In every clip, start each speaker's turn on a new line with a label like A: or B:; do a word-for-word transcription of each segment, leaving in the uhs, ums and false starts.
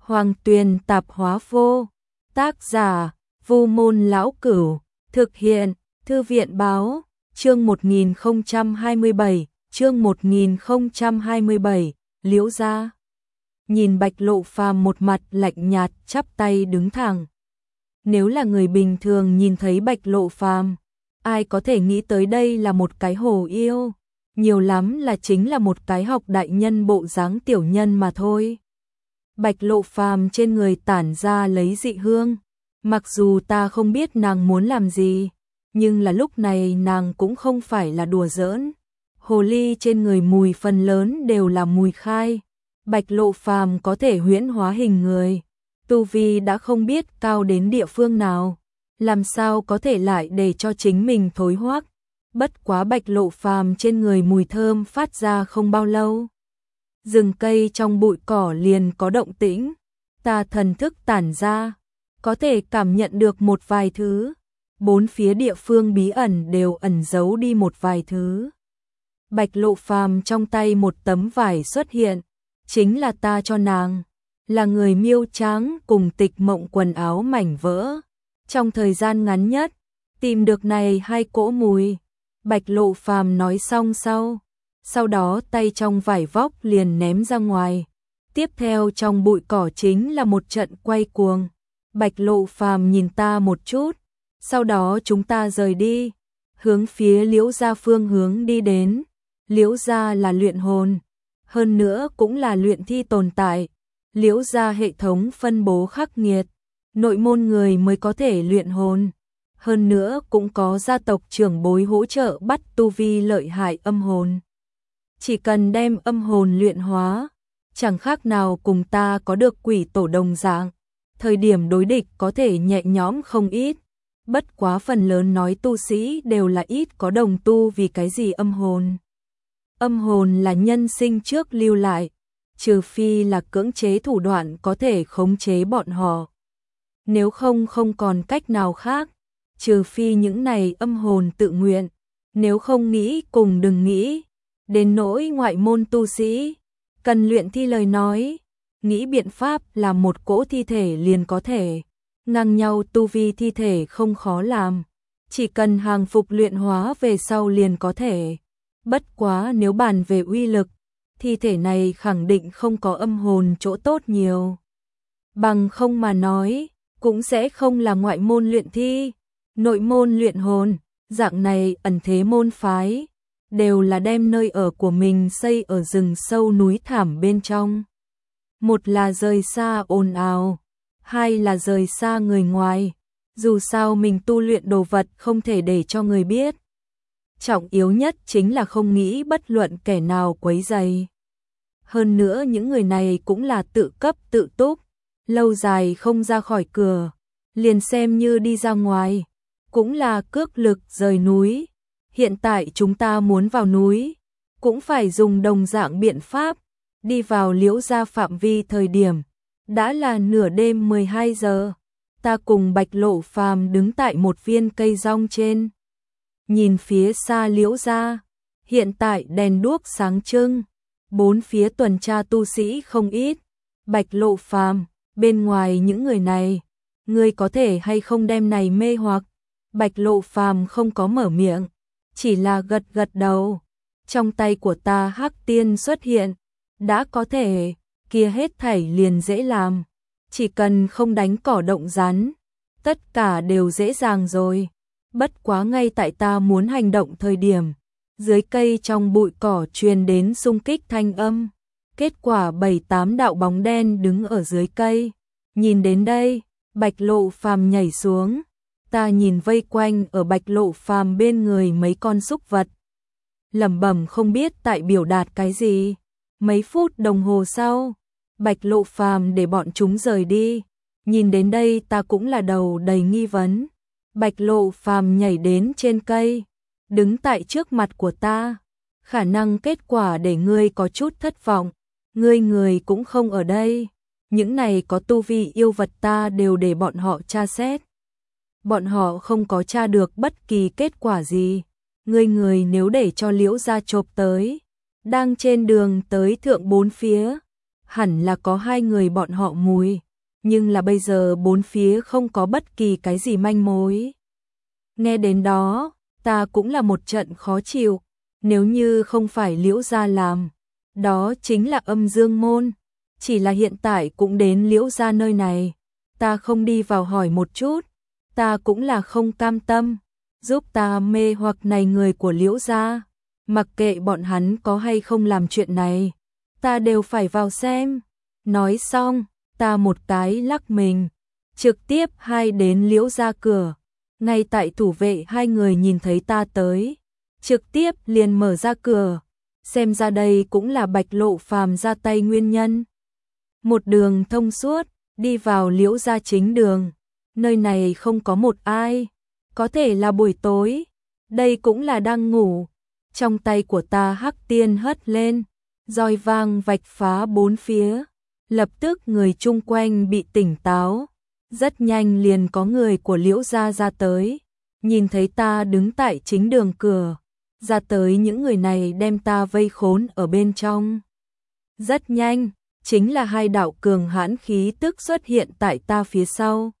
A: Hoàng Tuyền Tạp Hóa Vô. Tác giả: Vu Môn Lão Cửu. Thực hiện: Thư viện Báo. Chương một nghìn không trăm hai mươi bảy, chương một nghìn không trăm hai mươi bảy, Liễu gia. Nhìn Bạch Lộ Phàm một mặt lạnh nhạt, chắp tay đứng thẳng. Nếu là người bình thường nhìn thấy Bạch Lộ Phàm, ai có thể nghĩ tới đây là một cái hồ yêu, nhiều lắm là chính là một cái học đại nhân bộ dáng tiểu nhân mà thôi. Bạch Lộ Phàm trên người tản ra lấy dị hương, mặc dù ta không biết nàng muốn làm gì, nhưng là lúc này nàng cũng không phải là đùa giỡn. Hồ ly trên người mùi phần lớn đều là mùi khai. Bạch Lộ Phàm có thể huyễn hóa hình người, tu vi đã không biết cao đến địa phương nào, làm sao có thể lại để cho chính mình thối hoắc. Bất quá Bạch Lộ Phàm trên người mùi thơm phát ra không bao lâu, rừng cây trong bụi cỏ liền có động tĩnh. Ta thần thức tản ra, có thể cảm nhận được một vài thứ. Bốn phía địa phương bí ẩn đều ẩn giấu đi một vài thứ. Bạch Lộ Phàm trong tay một tấm vải xuất hiện, chính là ta cho nàng, là người miêu trắng cùng Tịch Mộng quần áo mảnh vỡ. Trong thời gian ngắn nhất, tìm được này hai cỗ mùi. Bạch Lộ Phàm nói xong sau, sau đó tay trong vải vóc liền ném ra ngoài. Tiếp theo trong bụi cỏ chính là một trận quay cuồng. Bạch Lộ Phàm nhìn ta một chút, sau đó chúng ta rời đi, hướng phía Liễu gia phương hướng đi đến. Liễu gia là luyện hồn, hơn nữa cũng là luyện thi tồn tại. Liễu gia hệ thống phân bố khắc nghiệt, nội môn người mới có thể luyện hồn, hơn nữa cũng có gia tộc trưởng bối hỗ trợ bắt tu vi lợi hại âm hồn. Chỉ cần đem âm hồn luyện hóa, chẳng khác nào cùng ta có được quỷ tổ đồng dạng, thời điểm đối địch có thể nhẹ nhõm không ít. Bất quá phần lớn nói tu sĩ đều là ít có đồng tu. Vì cái gì âm hồn? Âm hồn là nhân sinh trước lưu lại, trừ phi là cưỡng chế thủ đoạn có thể khống chế bọn họ. Nếu không không còn cách nào khác, trừ phi những này âm hồn tự nguyện, nếu không nghĩ cùng đừng nghĩ. Đến nỗi ngoại môn tu sĩ, cần luyện thi lời nói, nghĩ biện pháp làm một cỗ thi thể liền có thể. Ngang nhau tu vi thi thể không khó làm, chỉ cần hàng phục luyện hóa về sau liền có thể. Bất quá nếu bàn về uy lực, thi thể này khẳng định không có âm hồn chỗ tốt nhiều. Bằng không mà nói, cũng sẽ không là ngoại môn luyện thi, nội môn luyện hồn, dạng này ẩn thế môn phái, đều là đem nơi ở của mình xây ở rừng sâu núi thảm bên trong. Một là rời xa ồn ào, hai là rời xa người ngoài, dù sao mình tu luyện đồ vật không thể để cho người biết. Trọng yếu nhất chính là không nghĩ bất luận kẻ nào quấy rầy. Hơn nữa những người này cũng là tự cấp tự túc, lâu dài không ra khỏi cửa, liền xem như đi ra ngoài, cũng là cước lực rời núi. Hiện tại chúng ta muốn vào núi, cũng phải dùng đồng dạng biện pháp. Đi vào Liễu gia phạm vi thời điểm, đã là nửa đêm mười hai giờ. Ta cùng Bạch Lộ Phàm đứng tại một viên cây rong trên, nhìn phía xa Liễu gia. Hiện tại đèn đuốc sáng trưng, bốn phía tuần tra tu sĩ không ít. Bạch Lộ Phàm, bên ngoài những người này, ngươi có thể hay không đem này mê hoặc? Bạch Lộ Phàm không có mở miệng, chỉ là gật gật đầu. Trong tay của ta hắc tiên xuất hiện, đã có thể, kia hết thảy liền dễ làm, chỉ cần không đánh cỏ động rắn, tất cả đều dễ dàng rồi. Bất quá ngay tại ta muốn hành động thời điểm, dưới cây trong bụi cỏ truyền đến xung kích thanh âm. Kết quả bảy tám đạo bóng đen đứng ở dưới cây. Nhìn đến đây, Bạch Lộ Phàm nhảy xuống. Ta nhìn vây quanh ở Bạch Lộ Phàm bên người mấy con súc vật, lẩm bẩm không biết tại biểu đạt cái gì. Mấy phút đồng hồ sau, Bạch Lộ Phàm để bọn chúng rời đi. Nhìn đến đây ta cũng là đầu đầy nghi vấn. Bạch Lộ Phàm nhảy đến trên cây, đứng tại trước mặt của ta. Khả năng kết quả để ngươi có chút thất vọng. Ngươi người cũng không ở đây. Những này có tu vi yêu vật ta đều để bọn họ tra xét. Bọn họ không có tra được bất kỳ kết quả gì. Ngươi người nếu để cho Liễu gia chộp tới, đang trên đường tới thượng bốn phía, hẳn là có hai người bọn họ mùi, nhưng là bây giờ bốn phía không có bất kỳ cái gì manh mối. Nghe đến đó, ta cũng là một trận khó chịu, nếu như không phải Liễu gia làm, đó chính là Âm Dương môn, chỉ là hiện tại cũng đến Liễu gia nơi này, ta không đi vào hỏi một chút, ta cũng là không cam tâm, giúp ta mê hoặc này người của Liễu gia, mặc kệ bọn hắn có hay không làm chuyện này, ta đều phải vào xem. Nói xong, ta một cái lắc mình, trực tiếp hai đến Liễu gia cửa. Ngay tại thủ vệ hai người nhìn thấy ta tới, trực tiếp liền mở ra cửa, xem ra đây cũng là Bạch Lộ Phàm ra tay nguyên nhân. Một đường thông suốt, đi vào Liễu gia chính đường, nơi này không có một ai, có thể là buổi tối, đây cũng là đang ngủ. Trong tay của ta hắc tiên hất lên, roi vang vạch phá bốn phía, lập tức người chung quanh bị tỉnh táo. Rất nhanh liền có người của Liễu gia ra tới, nhìn thấy ta đứng tại chính đường cửa, ra tới những người này đem ta vây khốn ở bên trong. Rất nhanh, chính là hai đạo cường hãn khí tức xuất hiện tại ta phía sau.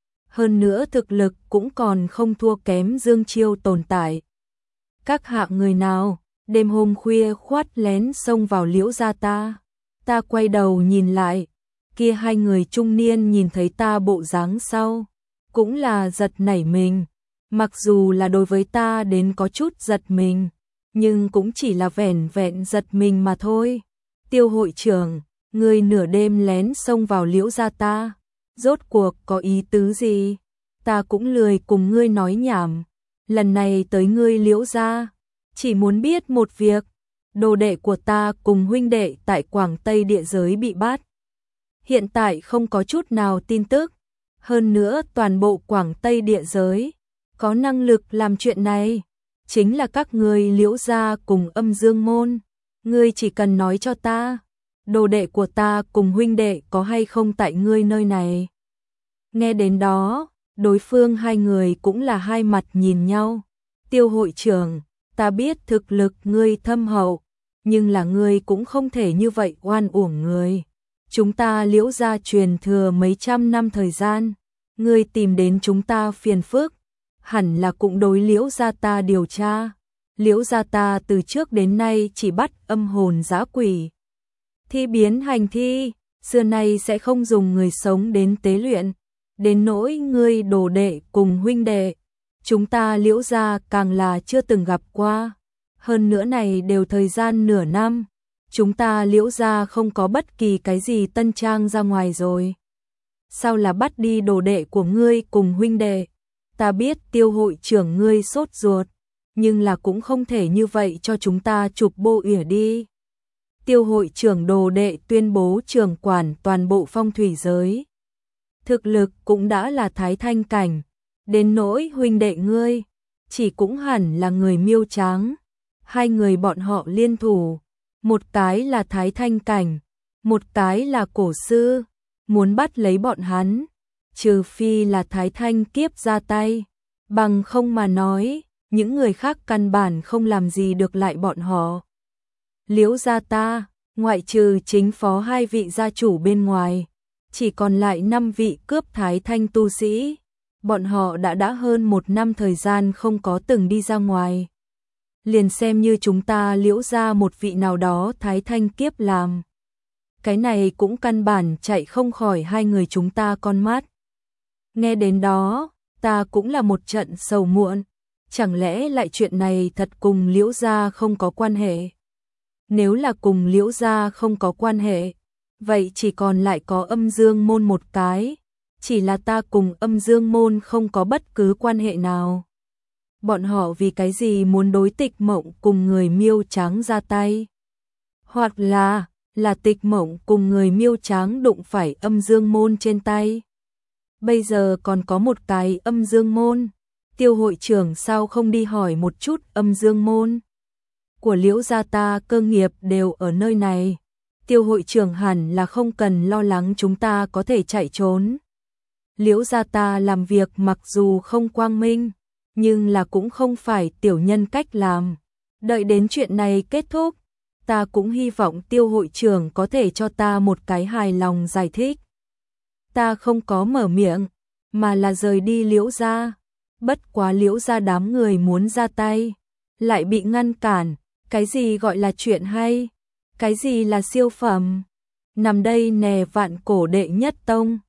A: Hơn nữa thực lực cũng còn không thua kém Dương Chiêu tồn tại. Các hạng người nào, đêm hôm khuya khoát lén xông vào Liễu gia ta. Ta quay đầu nhìn lại, kia hai người trung niên nhìn thấy ta bộ dáng sau, cũng là giật nảy mình, mặc dù là đối với ta đến có chút giật mình, nhưng cũng chỉ là vẻn vẹn giật mình mà thôi. Tiêu hội trưởng, ngươi nửa đêm lén xông vào Liễu gia ta, rốt cuộc có ý tứ gì? Ta cũng lười cùng ngươi nói nhảm, lần này tới ngươi Liễu gia, chỉ muốn biết một việc, đồ đệ của ta cùng huynh đệ tại Quảng Tây địa giới bị bắt. Hiện tại không có chút nào tin tức, hơn nữa toàn bộ Quảng Tây địa giới, có năng lực làm chuyện này, chính là các ngươi Liễu gia cùng Âm Dương môn. Ngươi chỉ cần nói cho ta, đồ đệ của ta cùng huynh đệ có hay không tại ngươi nơi này. Nghe đến đó, đối phương hai người cũng là hai mặt nhìn nhau. Tiêu hội trưởng, ta biết thực lực ngươi thâm hậu, nhưng là ngươi cũng không thể như vậy oan uổng người. Chúng ta Liễu gia truyền thừa mấy trăm năm thời gian, ngươi tìm đến chúng ta phiền phức, hẳn là cũng đối Liễu gia ta điều tra. Liễu gia ta từ trước đến nay chỉ bắt âm hồn dã quỷ, thi biến hành thi, xưa nay sẽ không dùng người sống đến tế luyện. Đến nỗi ngươi đồ đệ cùng huynh đệ, chúng ta Liễu gia càng là chưa từng gặp qua. Hơn nữa này đều thời gian nửa năm, chúng ta Liễu gia không có bất kỳ cái gì tân trang ra ngoài rồi. Sao là bắt đi đồ đệ của ngươi cùng huynh đệ? Ta biết Tiêu hội trưởng ngươi sốt ruột, nhưng là cũng không thể như vậy cho chúng ta chụp bộ ỉa đi. Tiêu hội trưởng đồ đệ tuyên bố trưởng quản toàn bộ phong thủy giới. Thực lực cũng đã là thái thanh cảnh, đến nỗi huynh đệ ngươi, chỉ cũng hẳn là người miêu tráng. Hai người bọn họ liên thủ, một cái là thái thanh cảnh, một cái là cổ sư, muốn bắt lấy bọn hắn, trừ phi là thái thanh kiếp ra tay, bằng không mà nói, những người khác căn bản không làm gì được lại bọn họ. Liễu gia ta, ngoại trừ chính phó hai vị gia chủ bên ngoài, chỉ còn lại năm vị cướp thái thanh tu sĩ, bọn họ đã đã hơn một năm thời gian không có từng đi ra ngoài. Liền xem như chúng ta Liễu gia một vị nào đó thái thanh kiếp làm, cái này cũng căn bản chạy không khỏi hai người chúng ta con mắt. Nghe đến đó, ta cũng là một trận sầu muộn, chẳng lẽ lại chuyện này thật cùng Liễu gia không có quan hệ? Nếu là cùng Liễu gia không có quan hệ, vậy chỉ còn lại có Âm Dương môn một cái, chỉ là ta cùng Âm Dương môn không có bất cứ quan hệ nào. Bọn họ vì cái gì muốn đối Tịch Mộng cùng người miêu trắng ra tay? Hoặc là, là Tịch Mộng cùng người miêu trắng đụng phải Âm Dương môn trên tay. Bây giờ còn có một cái Âm Dương môn, Tiêu hội trưởng sao không đi hỏi một chút Âm Dương môn? Của Liễu gia ta cơ nghiệp đều ở nơi này. Tiêu hội trưởng hẳn là không cần lo lắng chúng ta có thể chạy trốn. Liễu gia ta làm việc mặc dù không quang minh, nhưng là cũng không phải tiểu nhân cách làm. Đợi đến chuyện này kết thúc, ta cũng hy vọng Tiêu hội trưởng có thể cho ta một cái hài lòng giải thích. Ta không có mở miệng, mà là rời đi Liễu gia. Bất quá Liễu gia đám người muốn ra tay, lại bị ngăn cản. Cái gì gọi là chuyện hay? Cái gì là siêu phẩm? Nằm đây nè, vạn cổ đệ nhất tông.